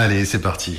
Allez, c'est parti.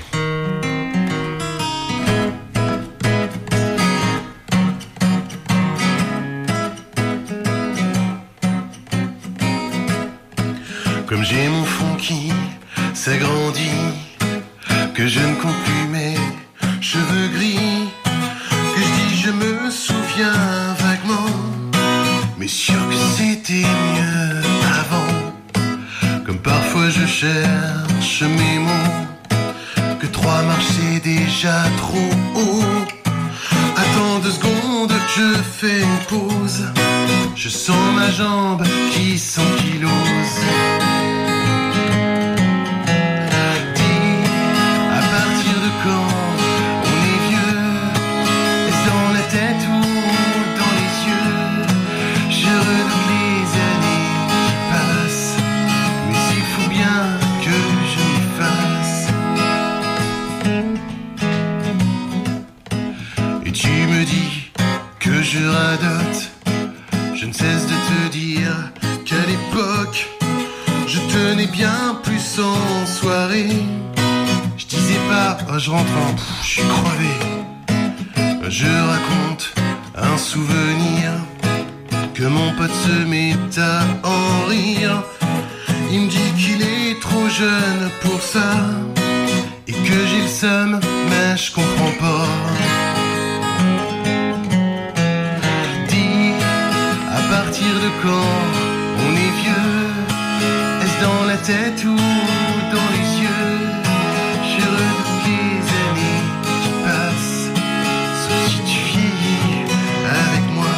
Comme j'ai mon fond qui s'agrandit, que je ne compte plus mes cheveux gris, que je dis je me souviens vaguement, mais sûr que c'était mieux avant. Comme parfois je cherche mes mots, que 3 marches c'est déjà trop haut. Attends 2 secondes, je fais une pause, je sens ma jambe qui s'ankylose. Je radote, je ne cesse de te dire qu'à l'époque, je tenais bien plus en soirée. Je disais pas, oh, je rentre en, je suis crevé. Je raconte un souvenir, que mon pote se met à en rire. Il me dit qu'il est trop jeune pour ça, et que j'ai le seum, mais je comprends pas. À partir de quand on est vieux? Est-ce dans la tête ou dans les yeux? Je redoute les années qui passent, sauf si tu vieillis avec moi.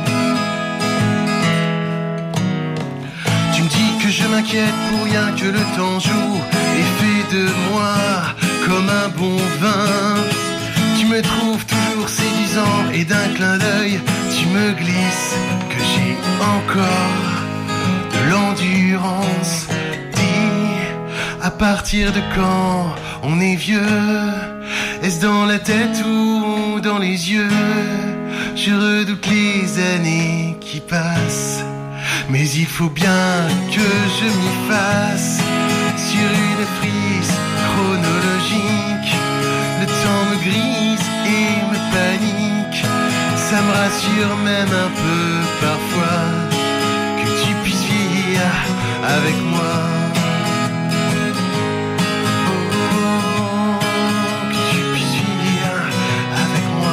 Tu me dis que je m'inquiète pour rien, que le temps joue et fait de moi comme un bon vin. Tu me trouves toujours séduisant et d'un clin d'œil tu me glisses que j'ai encore de l'endurance. Dis, à partir de quand on est vieux? Est-ce dans la tête ou dans les yeux? Je redoute les années qui passent, mais il faut bien que je m'y fasse. Sur une frise chronologique, le temps me grise et me panique. Ça me rassure même un peu parfois que tu puisses vieillir avec moi. Oh, que tu puisses vieillir avec moi.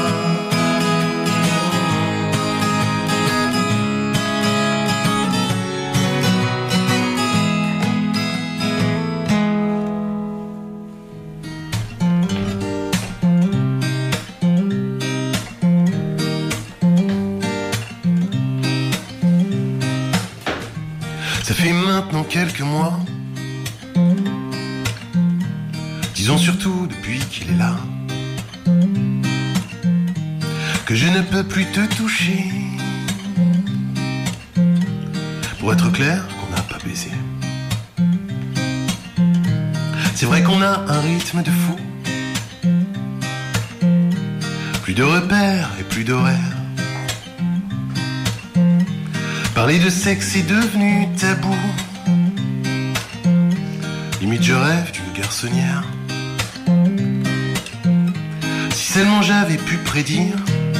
Ça fait maintenant quelques mois, disons surtout depuis qu'il est là, que je ne peux plus te toucher. Pour être clair, qu'on n'a pas baisé. C'est vrai qu'on a un rythme de fou, plus de repères et plus d'horaires. Parler de sexe est devenu tabou. Limite je rêve d'une garçonnière. Si seulement j'avais pu prédire,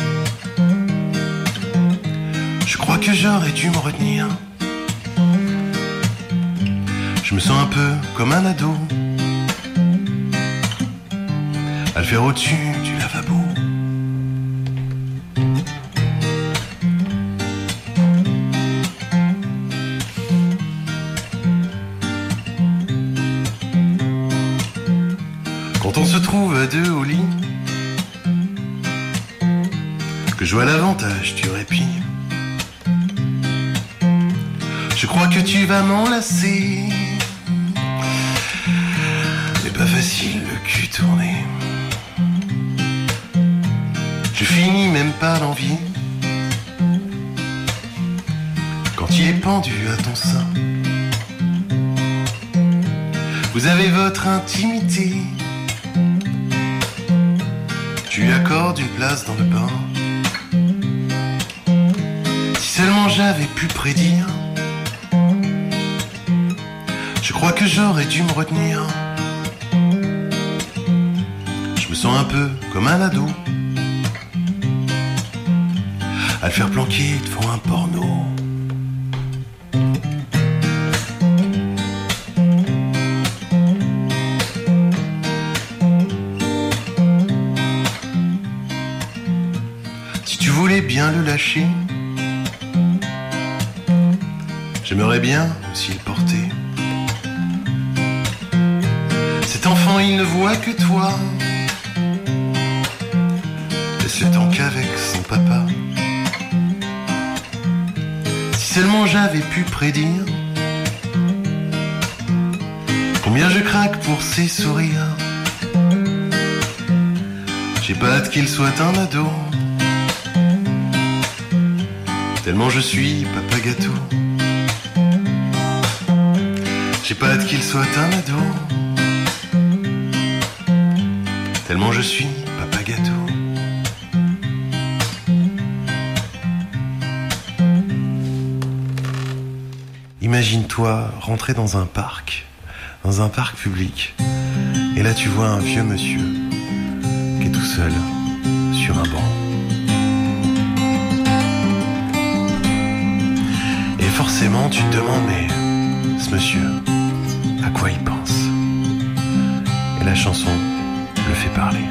je crois que j'aurais dû me retenir. Je me sens un peu comme un ado, à le faire au-dessus du lavabo. Quand on se trouve à deux au lit, que je vois l'avantage du répit, je crois que tu vas m'enlacer. C'est pas facile le cul tourné. Je finis même par l'envie quand il est pendu à ton sein. Vous avez votre intimité, tu lui accordes une place dans le bain. Si seulement j'avais pu prédire, je crois que j'aurais dû me retenir. sens un peu comme un ado à le faire planquer devant un porno. Si tu voulais bien le lâcher, j'aimerais bien aussi le porter. Cet enfant, il ne voit que toi. Laisse-le tant qu'avec son papa. Si seulement j'avais pu prédire combien je craque pour ses sourires. J'ai pas hâte qu'il soit un ado, tellement je suis papa gâteau. J'ai pas hâte qu'il soit un ado, tellement je suis papa gâteau. Imagine-toi rentrer dans un parc public, et là tu vois un vieux monsieur qui est tout seul sur un banc. Et forcément tu te demandes, mais ce monsieur, à quoi il pense? Et la chanson le fait parler.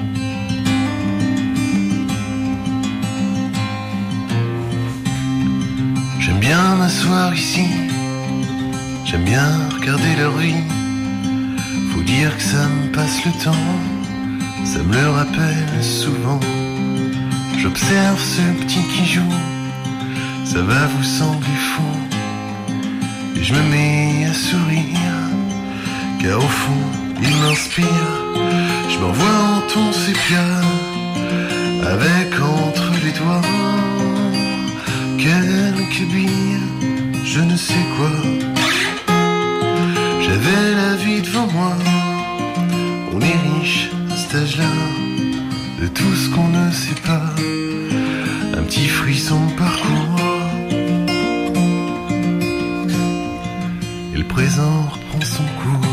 J'aime bien m'asseoir ici, j'aime bien regarder leur vie. Faut dire que ça me passe le temps, ça me le rappelle souvent. J'observe ce petit qui joue, ça va vous sembler fou. Et je me mets à sourire, car au fond il m'inspire. Je m'envoie en ton sépia, avec entre les doigts quelques billes, je ne sais quoi. J'avais la vie devant moi, on est riche à cet âge-là, de tout ce qu'on ne sait pas, un petit frisson parcourt. Et le présent reprend son cours.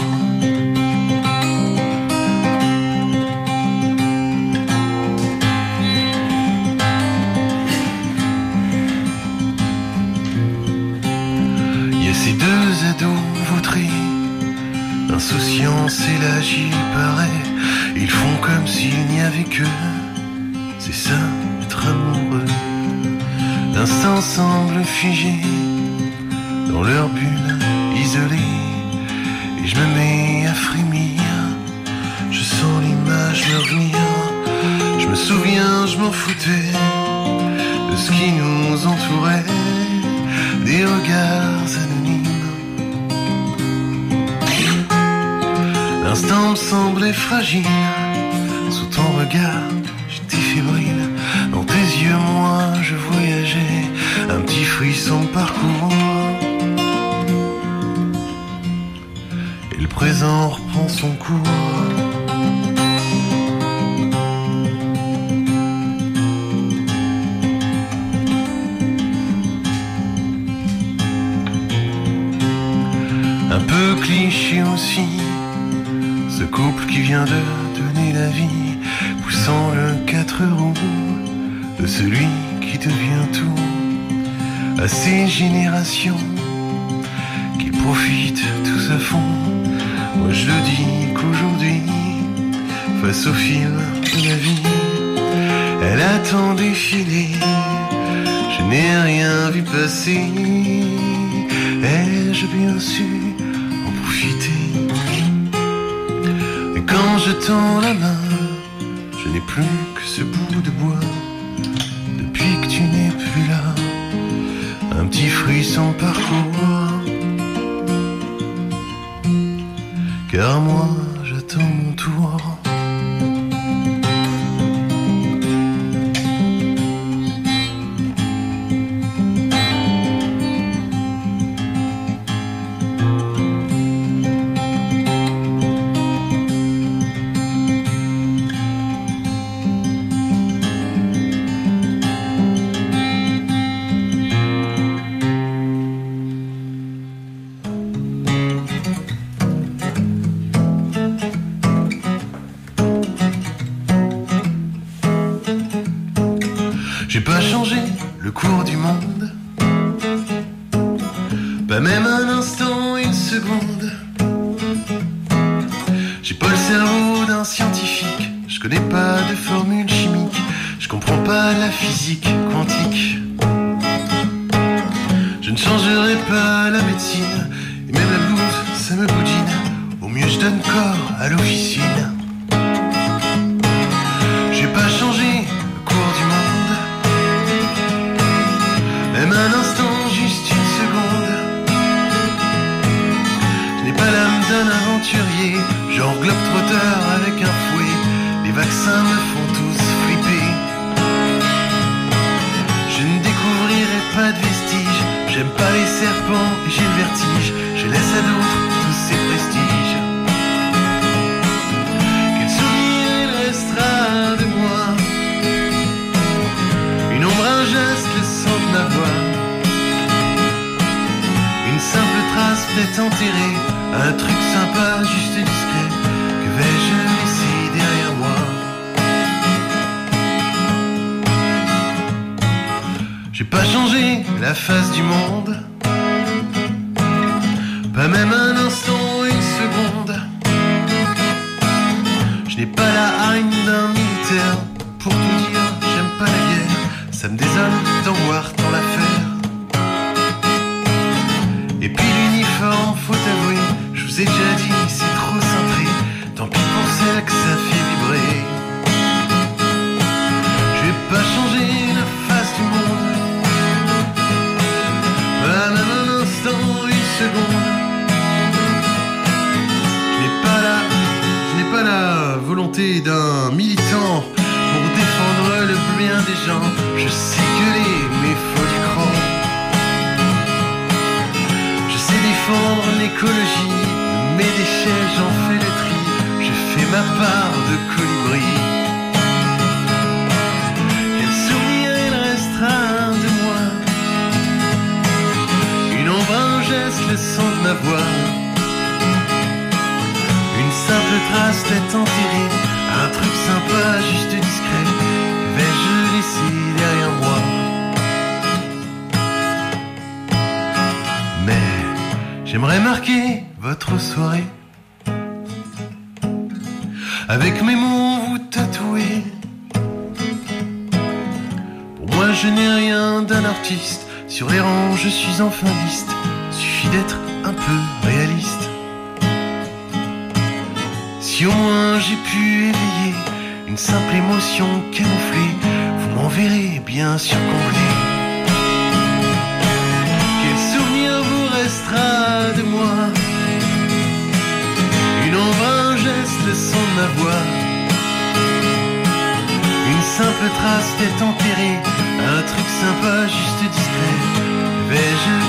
Il y a ces deux ados vautrés, insouciance et l'âge il paraît, ils font comme s'il n'y avait que, c'est ça être amoureux. L'instant semble figé dans leur bulle isolée, et je me mets à frémir, je sens l'image me revenir. Je me souviens, je m'en foutais de ce qui nous entourait, des regards anonymes. L'instant me semblait fragile, sous ton regard j'étais fébrile. Dans tes yeux moi je voyageais, un petit frisson parcourt. Et le présent reprend son cours. Un peu cliché aussi, ce couple qui vient de donner la vie, poussant le 4 roues de celui qui devient tout. À ces générations qui profitent tous à fond, moi je le dis qu'aujourd'hui, face au fil de la vie, elle a tant défilé, je n'ai rien vu passer. Ai-je bien su en profiter? Et quand je tends la main, je n'ai plus que ce bout de bois. Depuis que tu n'es plus là, un petit frisson parcourt. Car moi j'attends mon tour. J'ai pas changé le cours du monde, pas même un instant, une seconde. J'ai pas le cerveau d'un scientifique, je connais pas de formule chimique, je comprends pas la physique quantique. Je ne changerai pas la médecine, et même la blouse, ça me boudine. Au mieux je donne corps à l'officine. J'ai pas changé le cours du monde, même un instant, juste une seconde. Je n'ai pas l'âme d'un aventurier, genre globe-trotteur avec un fouet. Les vaccins me font tous flipper. Je ne découvrirai pas de vestiges, j'aime pas les serpents et j'ai le vertige. Je laisse à d'autres tous ces prestiges. Quel souvenir il restera de moi, une ombre, un geste, le son de ma voix, une simple trace peut-être enterrée, un truc sympa, juste discret. Que vais-je laisser derrière moi? J'ai pas changé la face du monde, pas même un instant, une seconde. Je n'ai pas la haine d'un militaire, pour tout dire, j'aime pas la guerre. Ça me désole d'en voir tant l'affaire. Et puis l'uniforme, faut avouer, je vous ai déjà dit, c'est trop cintré. Tant pis pour celle que ça fait vibrer. Je vais pas changer la face du monde, pas même un instant, une seconde. Je n'ai pas la volonté d'un militant pour défendre le bien des gens. Je sais gueuler, mais faut du cran. Je sais défendre l'écologie, mes déchets, j'en fais le tri. Je fais ma part de colibri. Quel souvenir il restera de moi, une ombre, un geste, le son de ma voix, une simple trace tête enterrée, un truc sympa, juste discret. Vais-je laisser derrière moi? Mais j'aimerais marquer votre soirée avec mes mots vous tatoués. Pour moi je n'ai rien d'un artiste, sur les rangs je suis en fin de liste. Suffit d'être un peu réaliste. Si au moins j'ai pu éveiller une simple émotion camouflée, vous m'enverrez bien sûr comblé. Quel souvenir vous restera de moi, une ombre, un geste, le son de ma voix, une simple trace tête enterrée, un truc sympa, juste discret. Vais-je